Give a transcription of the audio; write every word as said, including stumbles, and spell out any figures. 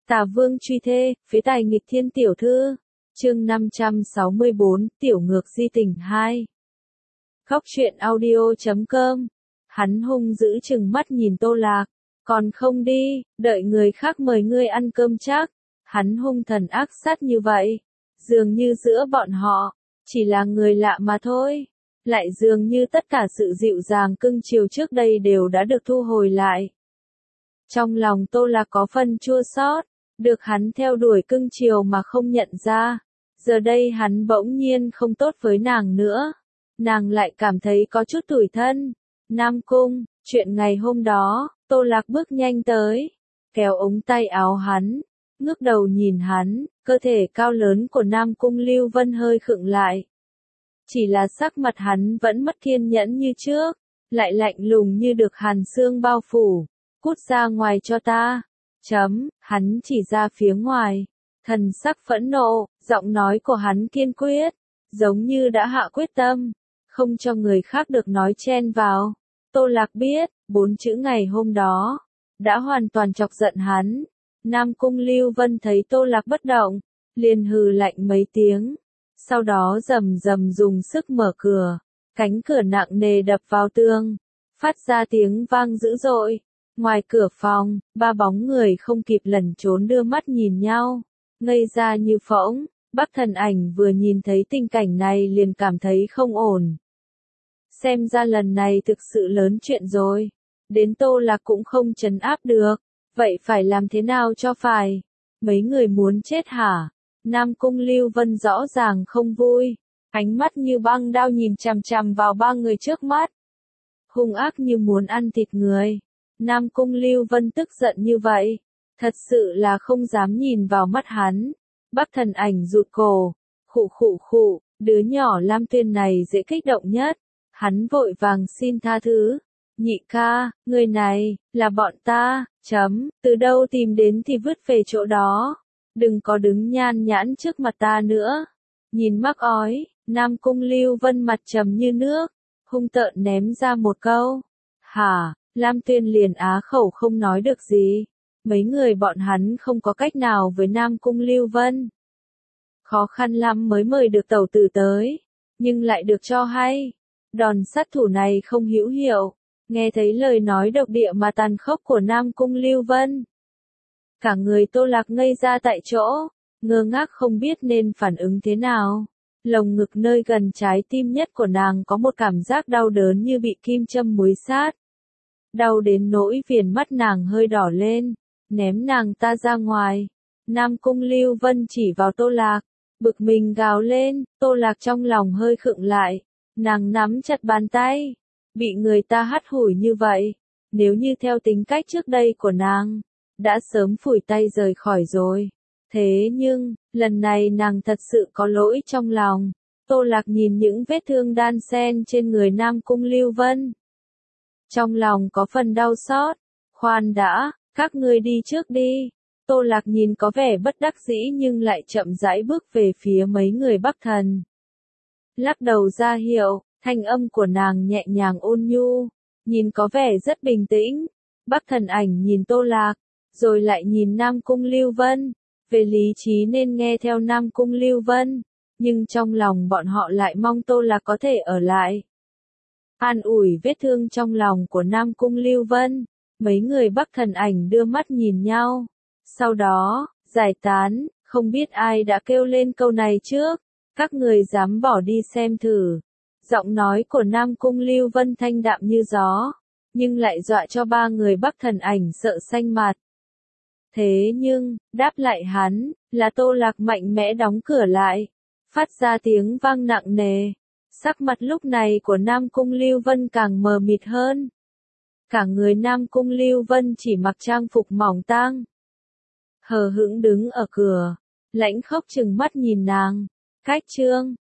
Tà Vương truy thê, phế tài nghịch thiên tiểu thư. Chương năm trăm sáu mươi bốn, Tiểu ngược di tình hai. Khóc chuyện audio chấm com. Hắn hung dữ chừng mắt nhìn Tô Lạc. Còn không đi, đợi người khác mời ngươi ăn cơm chắc. Hắn hung thần ác sát như vậy. Dường như giữa bọn họ, chỉ là người lạ mà thôi. Lại dường như tất cả sự dịu dàng cưng chiều trước đây đều đã được thu hồi lại. Trong lòng Tô Lạc có phần chua xót, được hắn theo đuổi cưng chiều mà không nhận ra. Giờ đây hắn bỗng nhiên không tốt với nàng nữa. Nàng lại cảm thấy có chút tủi thân. Nam Cung, chuyện ngày hôm đó, Tô Lạc bước nhanh tới, kéo ống tay áo hắn, ngước đầu nhìn hắn, cơ thể cao lớn của Nam Cung Lưu Vân hơi khựng lại. Chỉ là sắc mặt hắn vẫn mất kiên nhẫn như trước, lại lạnh lùng như được hàn xương bao phủ. Cút ra ngoài cho ta. Chấm, hắn chỉ ra phía ngoài. Thần sắc phẫn nộ, giọng nói của hắn kiên quyết, giống như đã hạ quyết tâm, không cho người khác được nói chen vào. Tô Lạc biết, bốn chữ ngày hôm đó, đã hoàn toàn chọc giận hắn. Nam Cung Lưu Vân thấy Tô Lạc bất động, liền hừ lạnh mấy tiếng. Sau đó rầm rầm dùng sức mở cửa, cánh cửa nặng nề đập vào tường, phát ra tiếng vang dữ dội. Ngoài cửa phòng, ba bóng người không kịp lẩn trốn đưa mắt nhìn nhau, ngây ra như phỗng. Bắc Thần Ảnh vừa nhìn thấy tình cảnh này liền cảm thấy không ổn. Xem ra lần này thực sự lớn chuyện rồi, đến Tô Lạc cũng không trấn áp được, vậy phải làm thế nào cho phải? Mấy người muốn chết hả? Nam Cung Lưu Vân rõ ràng không vui, ánh mắt như băng đao nhìn chằm chằm vào ba người trước mắt, hung ác như muốn ăn thịt người. Nam Cung Lưu Vân tức giận như vậy, thật sự là không dám nhìn vào mắt hắn. Bắc Thần Ảnh rụt cổ, khụ khụ khụ, đứa nhỏ Lam Tuyên này dễ kích động nhất. Hắn vội vàng xin tha thứ. Nhị ca, người này, là bọn ta, chấm, từ đâu tìm đến thì vứt về chỗ đó. Đừng có đứng nhan nhãn trước mặt ta nữa. Nhìn mắc ói, Nam Cung Lưu Vân mặt trầm như nước, hung tợn ném ra một câu. Hả? Lam Tuyên liền á khẩu không nói được gì. Mấy người bọn hắn không có cách nào với Nam Cung Lưu Vân. Khó khăn lắm mới mời được tẩu tử tới, nhưng lại được cho hay. Đòn sát thủ này không hữu hiệu. Nghe thấy lời nói độc địa mà tàn khốc của Nam Cung Lưu Vân, cả người Tô Lạc ngây ra tại chỗ, ngơ ngác không biết nên phản ứng thế nào. Lồng ngực nơi gần trái tim nhất của nàng có một cảm giác đau đớn như bị kim châm muối sát. Đau đến nỗi viền mắt nàng hơi đỏ lên, ném nàng ta ra ngoài. Nam Cung Lưu Vân chỉ vào Tô Lạc, bực mình gào lên. Tô Lạc trong lòng hơi khựng lại, nàng nắm chặt bàn tay, bị người ta hắt hủi như vậy, nếu như theo tính cách trước đây của nàng, đã sớm phủi tay rời khỏi rồi. Thế nhưng, lần này nàng thật sự có lỗi trong lòng. Tô Lạc nhìn những vết thương đan xen trên người Nam Cung Lưu Vân, trong lòng có phần đau xót. Khoan đã, các ngươi đi trước đi. Tô Lạc nhìn có vẻ bất đắc dĩ nhưng lại chậm rãi bước về phía mấy người Bắc Thần. Lắc đầu ra hiệu, thanh âm của nàng nhẹ nhàng ôn nhu, nhìn có vẻ rất bình tĩnh. Bắc Thần Ảnh nhìn Tô Lạc, rồi lại nhìn Nam Cung Lưu Vân. Về lý trí nên nghe theo Nam Cung Lưu Vân, nhưng trong lòng bọn họ lại mong Tô Lạc có thể ở lại. An ủi vết thương trong lòng của Nam Cung Lưu Vân, mấy người Bắc Thần Ảnh đưa mắt nhìn nhau. Sau đó, giải tán, không biết ai đã kêu lên câu này trước. Các người dám bỏ đi xem thử. Giọng nói của Nam Cung Lưu Vân thanh đạm như gió, nhưng lại dọa cho ba người Bắc Thần Ảnh sợ xanh mặt. Thế nhưng, đáp lại hắn, là Tô Lạc mạnh mẽ đóng cửa lại, phát ra tiếng vang nặng nề. Sắc mặt lúc này của Nam Cung Lưu Vân càng mờ mịt hơn. Cả người Nam Cung Lưu Vân chỉ mặc trang phục mỏng tang, hờ hững đứng ở cửa, lãnh khốc chừng mắt nhìn nàng. Cách trương,